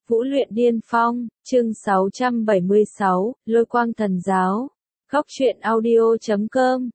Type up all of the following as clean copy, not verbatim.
Vũ luyện điên phong, chương 676, Lôi quang thần giáo. Góc truyện audio.com.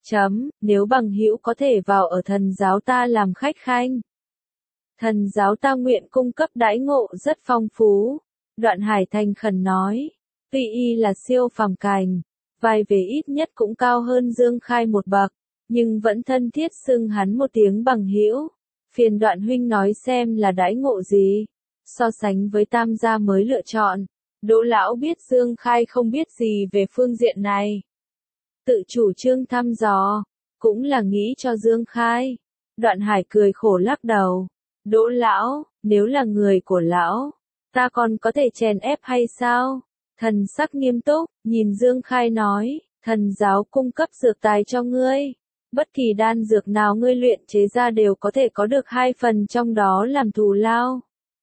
Nếu bằng hữu có thể vào ở thần giáo ta làm khách khanh. Thần giáo ta nguyện cung cấp đãi ngộ rất phong phú. Đoạn Hải thành khẩn nói. Tuy y là siêu phàm cảnh, vai về ít nhất cũng cao hơn Dương Khai một bậc, nhưng vẫn thân thiết xưng hắn một tiếng bằng hữu. Phiền Đoạn huynh nói xem là đãi ngộ gì? So sánh với tam gia mới lựa chọn, Đỗ lão biết Dương Khai không biết gì về phương diện này. Tự chủ trương thăm dò, cũng là nghĩ cho Dương Khai. Đoạn Hải cười khổ lắc đầu. Đỗ lão, nếu là người của lão, ta còn có thể chèn ép hay sao? Thần sắc nghiêm túc, nhìn Dương Khai nói, thần giáo cung cấp dược tài cho ngươi. Bất kỳ đan dược nào ngươi luyện chế ra đều có thể có được 2 phần trong đó làm thù lao.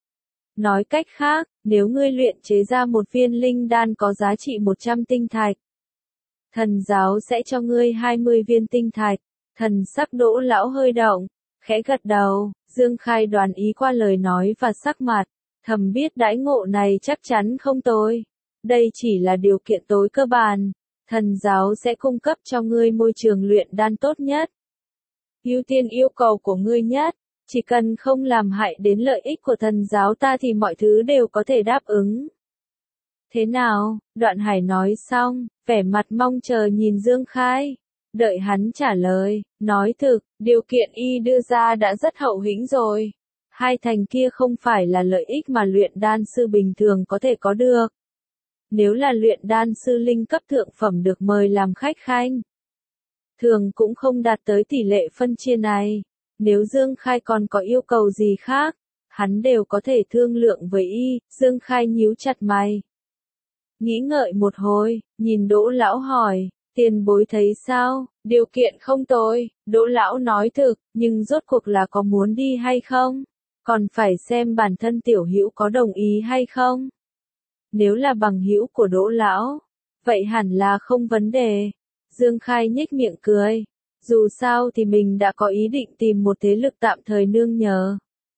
Nói cách khác, nếu ngươi luyện chế ra một viên linh đan có giá trị 100 tinh thạch, thần giáo sẽ cho ngươi 20 viên tinh thạch. Thần sắc Đỗ lão hơi động, khẽ gật đầu. Dương Khai đoán ý qua lời nói và sắc mặt, thầm biết đãi ngộ này chắc chắn không tồi. Đây chỉ là điều kiện tối cơ bản, thần giáo sẽ cung cấp cho ngươi môi trường luyện đan tốt nhất. Ưu tiên yêu cầu của ngươi nhất, chỉ cần không làm hại đến lợi ích của thần giáo ta thì mọi thứ đều có thể đáp ứng. Thế nào? Đoạn Hải nói xong, vẻ mặt mong chờ nhìn Dương Khai. Đợi hắn trả lời, nói thực, điều kiện y đưa ra đã rất hậu hĩnh rồi. 2 thành kia không phải là lợi ích mà luyện đan sư bình thường có thể có được. Nếu là luyện đan sư linh cấp thượng phẩm được mời làm khách khanh, thường cũng không đạt tới tỷ lệ phân chia này. Nếu Dương Khai còn có yêu cầu gì khác, hắn đều có thể thương lượng với y. Dương Khai nhíu chặt mày, nghĩ ngợi một hồi, nhìn Đỗ lão hỏi, tiền bối thấy sao? Điều kiện không tồi. Đỗ lão nói thực, nhưng rốt cuộc là có muốn đi hay không? Còn phải xem bản thân tiểu hữu có đồng ý hay không? Nếu là bằng hữu của Đỗ lão, vậy hẳn là không vấn đề. Dương Khai nhếch miệng cười. Dù sao thì mình đã có ý định tìm một thế lực tạm thời nương nhờ.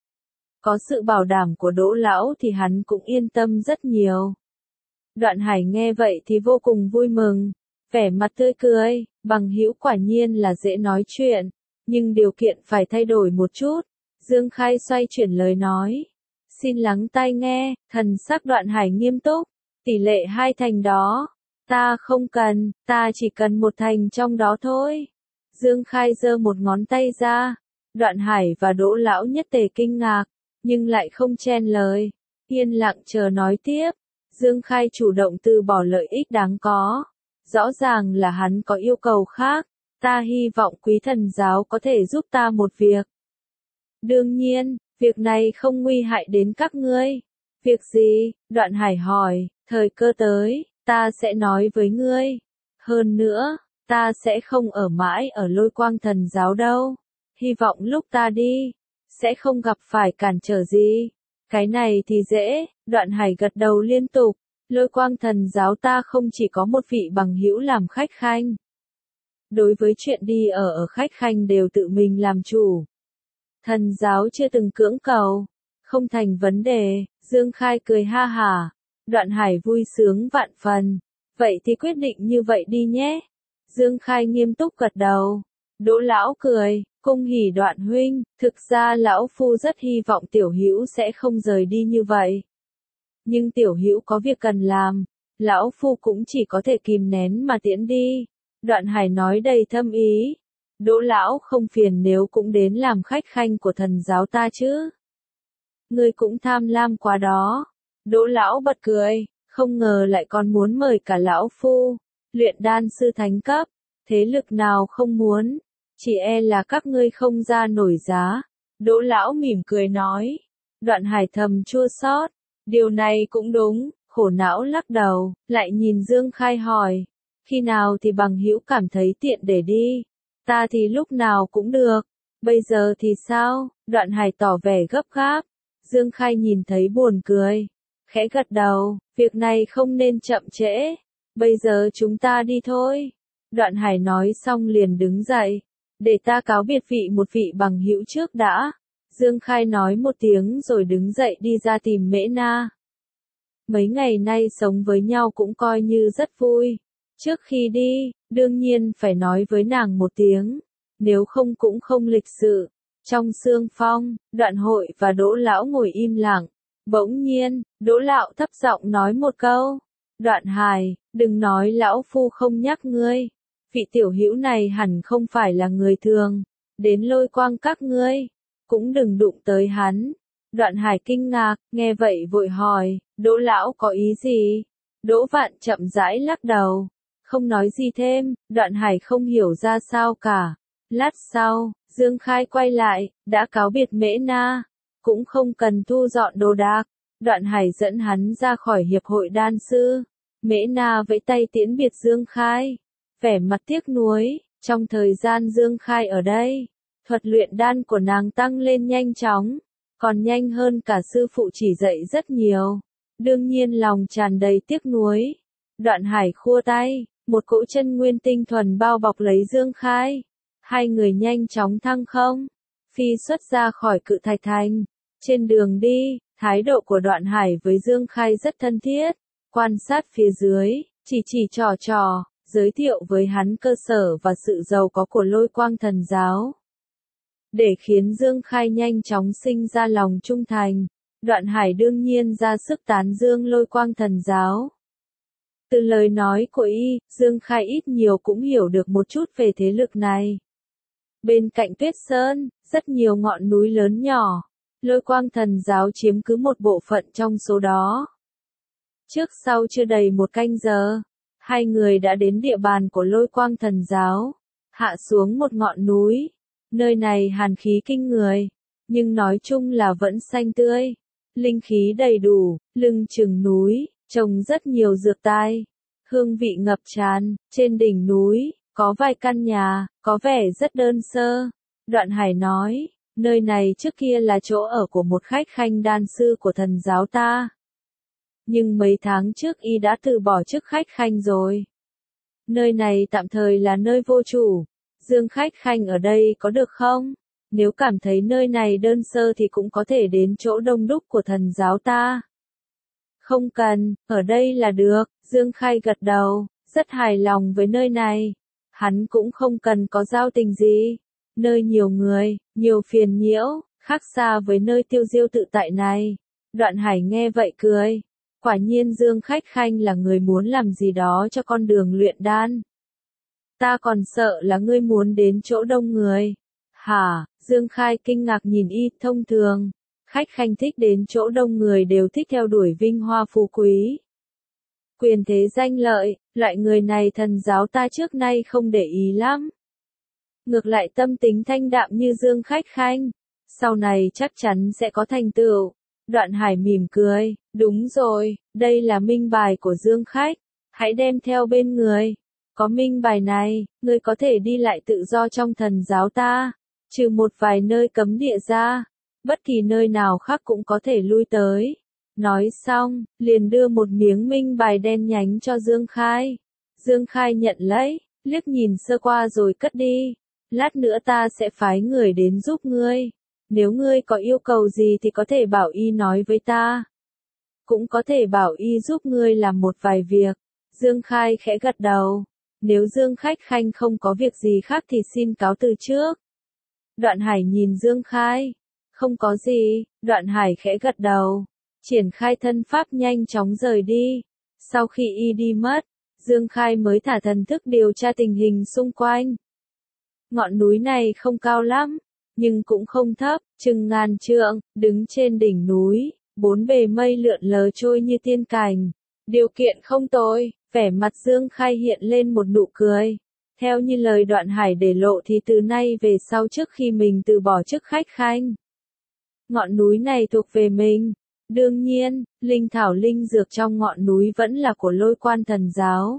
Có sự bảo đảm của Đỗ lão thì hắn cũng yên tâm rất nhiều. Đoạn Hải nghe vậy thì vô cùng vui mừng, vẻ mặt tươi cười. Bằng hữu quả nhiên là dễ nói chuyện, nhưng điều kiện phải thay đổi một chút. Dương Khai xoay chuyển lời nói. Xin lắng tai nghe. Thần sắc Đoạn Hải nghiêm túc. Tỷ lệ 2 thành đó, ta không cần, ta chỉ cần 1 thành trong đó thôi. Dương Khai giơ một ngón tay ra. Đoạn Hải và Đỗ lão nhất tề kinh ngạc, nhưng lại không chen lời, yên lặng chờ nói tiếp. Dương Khai chủ động từ bỏ lợi ích đáng có. Rõ ràng là hắn có yêu cầu khác. Ta hy vọng quý thần giáo có thể giúp ta một việc. Đương nhiên, việc này không nguy hại đến các ngươi. Việc gì? Đoạn Hải hỏi. Thời cơ tới, ta sẽ nói với ngươi. Hơn nữa, ta sẽ không ở mãi ở Lôi quang thần giáo đâu. Hy vọng lúc ta đi, sẽ không gặp phải cản trở gì. Cái này thì dễ. Đoạn Hải gật đầu liên tục. Lôi quang thần giáo ta không chỉ có một vị bằng hữu làm khách khanh. Đối với chuyện đi ở khách khanh đều tự mình làm chủ. Thần giáo chưa từng cưỡng cầu. Không thành vấn đề. Dương Khai cười ha hả. Đoạn Hải vui sướng vạn phần. Vậy thì quyết định như vậy đi nhé. Dương Khai nghiêm túc gật đầu. Đỗ lão cười, cung hỉ Đoạn huynh, thực ra lão phu rất hy vọng tiểu hữu sẽ không rời đi như vậy. Nhưng tiểu hữu có việc cần làm, lão phu cũng chỉ có thể kìm nén mà tiễn đi. Đoạn Hải nói đầy thâm ý. Đỗ lão không phiền nếu cũng đến làm khách khanh của thần giáo ta chứ? Ngươi cũng tham lam quá đó. Đỗ lão bật cười, không ngờ lại còn muốn mời cả lão phu. Luyện đan sư thánh cấp, thế lực nào không muốn, chỉ e là các ngươi không ra nổi giá. Đỗ lão mỉm cười nói. Đoạn Hải thầm chua xót. Điều này cũng đúng, khổ não lắc đầu, lại nhìn Dương Khai hỏi. Khi nào thì bằng hữu cảm thấy tiện để đi? Ta thì lúc nào cũng được. Bây giờ thì sao? Đoạn Hải tỏ vẻ gấp gáp. Dương Khai nhìn thấy buồn cười, khẽ gật đầu, việc này không nên chậm trễ. Bây giờ chúng ta đi thôi. Đoạn Hải nói xong liền đứng dậy. Để ta cáo biệt một vị bằng hữu trước đã. Dương Khai nói một tiếng rồi đứng dậy đi ra tìm Mễ Na. Mấy ngày nay sống với nhau cũng coi như rất vui. Trước khi đi, đương nhiên phải nói với nàng một tiếng, nếu không cũng không lịch sự. Trong sương phong, Đoạn Hội và Đỗ Lão ngồi im lặng. Bỗng nhiên, Đỗ Lão thấp giọng nói một câu. Đoạn Hải, đừng nói lão phu không nhắc ngươi. Vị tiểu hữu này hẳn không phải là người thường. Đến Lôi Quang các ngươi, cũng đừng đụng tới hắn. Đoạn Hải kinh ngạc, nghe vậy vội hỏi, Đỗ Lão có ý gì? Đỗ Vạn chậm rãi lắc đầu, không nói gì thêm. Đoạn Hải không hiểu ra sao cả. Lát sau, Dương Khai quay lại, đã cáo biệt Mễ Na, cũng không cần thu dọn đồ đạc. Đoạn Hải dẫn hắn ra khỏi hiệp hội đan sư. Mễ Na vẫy tay tiễn biệt Dương Khai, vẻ mặt tiếc nuối. Trong thời gian Dương Khai ở đây, thuật luyện đan của nàng tăng lên nhanh chóng, còn nhanh hơn cả sư phụ chỉ dạy rất nhiều. Đương nhiên lòng tràn đầy tiếc nuối. Đoạn Hải khua tay, một cỗ chân nguyên tinh thuần bao bọc lấy Dương Khai. Hai người nhanh chóng thăng không, phi xuất ra khỏi Cự Thạch Thành. Trên đường đi, thái độ của Đoạn Hải với Dương Khai rất thân thiết, quan sát phía dưới, chỉ trò, giới thiệu với hắn cơ sở và sự giàu có của Lôi Quang Thần Giáo. Để khiến Dương Khai nhanh chóng sinh ra lòng trung thành, Đoạn Hải đương nhiên ra sức tán dương Lôi Quang Thần Giáo. Từ lời nói của y, Dương Khai ít nhiều cũng hiểu được một chút về thế lực này. Bên cạnh Tuyết Sơn, rất nhiều ngọn núi lớn nhỏ, Lôi Quang Thần Giáo chiếm cứ một bộ phận trong số đó. Trước sau chưa đầy một canh giờ, hai người đã đến địa bàn của Lôi Quang Thần Giáo, hạ xuống một ngọn núi. Nơi này hàn khí kinh người, nhưng nói chung là vẫn xanh tươi, linh khí đầy đủ, lưng chừng núi, trồng rất nhiều dược tai, hương vị ngập tràn. Trên đỉnh núi, có vài căn nhà, có vẻ rất đơn sơ. Đoạn Hải nói, nơi này trước kia là chỗ ở của một khách khanh đan sư của thần giáo ta. Nhưng mấy tháng trước y đã từ bỏ chức khách khanh rồi. Nơi này tạm thời là nơi vô chủ. Dương khách khanh ở đây có được không? Nếu cảm thấy nơi này đơn sơ thì cũng có thể đến chỗ đông đúc của thần giáo ta. Không cần, ở đây là được. Dương Khai gật đầu, rất hài lòng với nơi này. Hắn cũng không cần có giao tình gì. Nơi nhiều người, nhiều phiền nhiễu, khác xa với nơi tiêu diêu tự tại này. Đoạn Hải nghe vậy cười. Quả nhiên Dương khách khanh là người muốn làm gì đó cho con đường luyện đan. Ta còn sợ là ngươi muốn đến chỗ đông người. Hả? Dương Khai kinh ngạc nhìn y. Thông thường, khách khanh thích đến chỗ đông người đều thích theo đuổi vinh hoa phú quý, quyền thế danh lợi. Loại người này thần giáo ta trước nay không để ý lắm. Ngược lại tâm tính thanh đạm như Dương khách khanh, sau này chắc chắn sẽ có thành tựu. Đoạn Hải mỉm cười, đúng rồi, đây là minh bài của Dương khách, hãy đem theo bên người. Có minh bài này, ngươi có thể đi lại tự do trong thần giáo ta, trừ một vài nơi cấm địa ra, bất kỳ nơi nào khác cũng có thể lui tới. Nói xong, liền đưa một miếng minh bài đen nhánh cho Dương Khai. Dương Khai nhận lấy, liếc nhìn sơ qua rồi cất đi. Lát nữa ta sẽ phái người đến giúp ngươi. Nếu ngươi có yêu cầu gì thì có thể bảo y nói với ta. Cũng có thể bảo y giúp ngươi làm một vài việc. Dương Khai khẽ gật đầu. Nếu Dương khách khanh không có việc gì khác thì xin cáo từ trước. Đoạn Hải nhìn Dương Khai. Không có gì. Đoạn Hải khẽ gật đầu, triển khai thân pháp nhanh chóng rời đi. Sau khi y đi mất, Dương Khai mới thả thần thức điều tra tình hình xung quanh. Ngọn núi này không cao lắm, nhưng cũng không thấp, chừng ngàn trượng. Đứng trên đỉnh núi, bốn bề mây lượn lờ trôi như tiên cảnh. Điều kiện không tồi. Vẻ mặt Dương Khai hiện lên một nụ cười. Theo như lời Đoạn Hải để lộ thì từ nay về sau trước khi mình từ bỏ chức khách khanh, ngọn núi này thuộc về mình. Đương nhiên, linh thảo linh dược trong ngọn núi vẫn là của Lôi Quan Thần Giáo.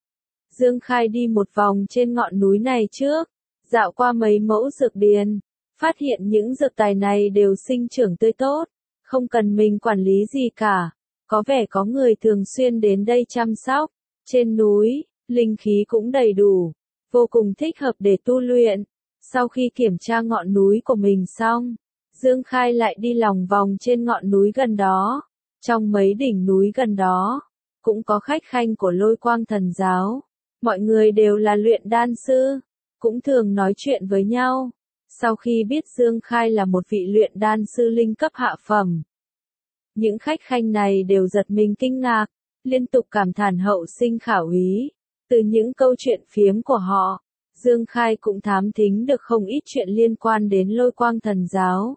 Dương Khai đi một vòng trên ngọn núi này trước, dạo qua mấy mẫu dược điền, phát hiện những dược tài này đều sinh trưởng tươi tốt, không cần mình quản lý gì cả. Có vẻ có người thường xuyên đến đây chăm sóc. Trên núi, linh khí cũng đầy đủ, vô cùng thích hợp để tu luyện. Sau khi kiểm tra ngọn núi của mình xong, Dương Khai lại đi lòng vòng trên ngọn núi gần đó. Trong mấy đỉnh núi gần đó, cũng có khách khanh của Lôi Quang Thần Giáo. Mọi người đều là luyện đan sư, cũng thường nói chuyện với nhau. Sau khi biết Dương Khai là một vị luyện đan sư linh cấp hạ phẩm, những khách khanh này đều giật mình kinh ngạc, liên tục cảm thán hậu sinh khả úy. Từ những câu chuyện phiếm của họ, Dương Khai cũng thám thính được không ít chuyện liên quan đến Lôi Quang Thần Giáo.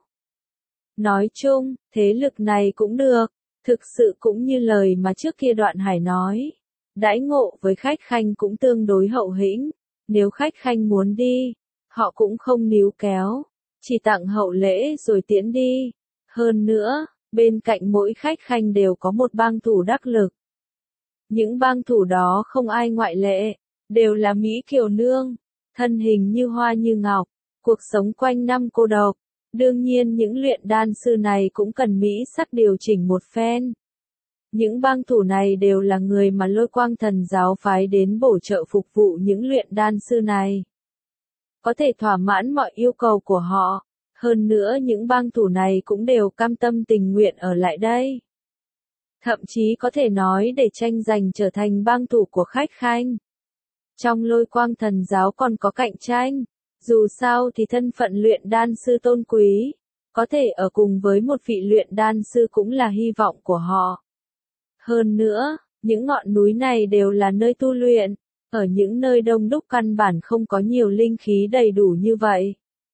Nói chung, thế lực này cũng được, thực sự cũng như lời mà trước kia Đoạn Hải nói. Đãi ngộ với khách khanh cũng tương đối hậu hĩnh, nếu khách khanh muốn đi, họ cũng không níu kéo, chỉ tặng hậu lễ rồi tiễn đi. Hơn nữa, bên cạnh mỗi khách khanh đều có một bang thủ đắc lực. Những bang thủ đó không ai ngoại lệ, đều là Mỹ kiều nương, thân hình như hoa như ngọc, cuộc sống quanh năm cô độc. Đương nhiên những luyện đan sư này cũng cần Mỹ sắc điều chỉnh một phen. Những bang thủ này đều là người mà Lôi Quang Thần Giáo phái đến bổ trợ phục vụ những luyện đan sư này. Có thể thỏa mãn mọi yêu cầu của họ. Hơn nữa những bang thủ này cũng đều cam tâm tình nguyện ở lại đây. Thậm chí có thể nói để tranh giành trở thành bang thủ của khách khanh. Trong Lôi Quang Thần Giáo còn có cạnh tranh. Dù sao thì thân phận luyện đan sư tôn quý, có thể ở cùng với một vị luyện đan sư cũng là hy vọng của họ. Hơn nữa, những ngọn núi này đều là nơi tu luyện, ở những nơi đông đúc căn bản không có nhiều linh khí đầy đủ như vậy.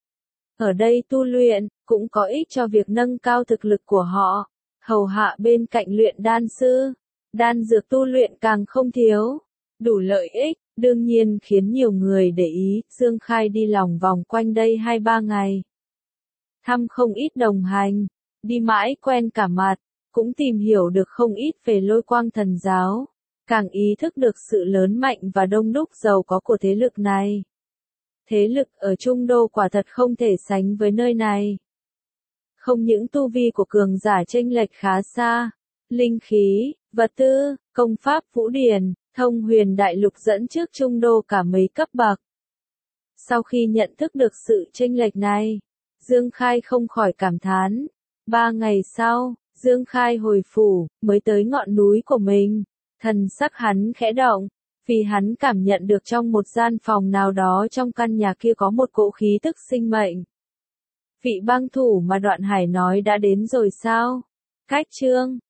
Ở đây tu luyện, cũng có ích cho việc nâng cao thực lực của họ, hầu hạ bên cạnh luyện đan sư, đan dược tu luyện càng không thiếu, đủ lợi ích. Đương nhiên khiến nhiều người để ý, Dương Khai đi lòng vòng quanh đây 2-3 ngày. Thăm không ít đồng hành, đi mãi quen cả mặt, cũng tìm hiểu được không ít về Lôi Quang Thần Giáo, càng ý thức được sự lớn mạnh và đông đúc giàu có của thế lực này. Thế lực ở Trung Đô quả thật không thể sánh với nơi này. Không những tu vi của cường giả chênh lệch khá xa, linh khí, vật tư, công pháp vũ điển, Thông Huyền Đại Lục dẫn trước Trung Đô cả mấy cấp bậc. Sau khi nhận thức được sự chênh lệch này, Dương Khai không khỏi cảm thán. 3 ngày sau, Dương Khai hồi phủ, mới tới ngọn núi của mình. Thần sắc hắn khẽ động, vì hắn cảm nhận được trong một gian phòng nào đó trong căn nhà kia có một cỗ khí tức sinh mệnh. Vị bang thủ mà Đoạn Hải nói đã đến rồi sao? Cách chương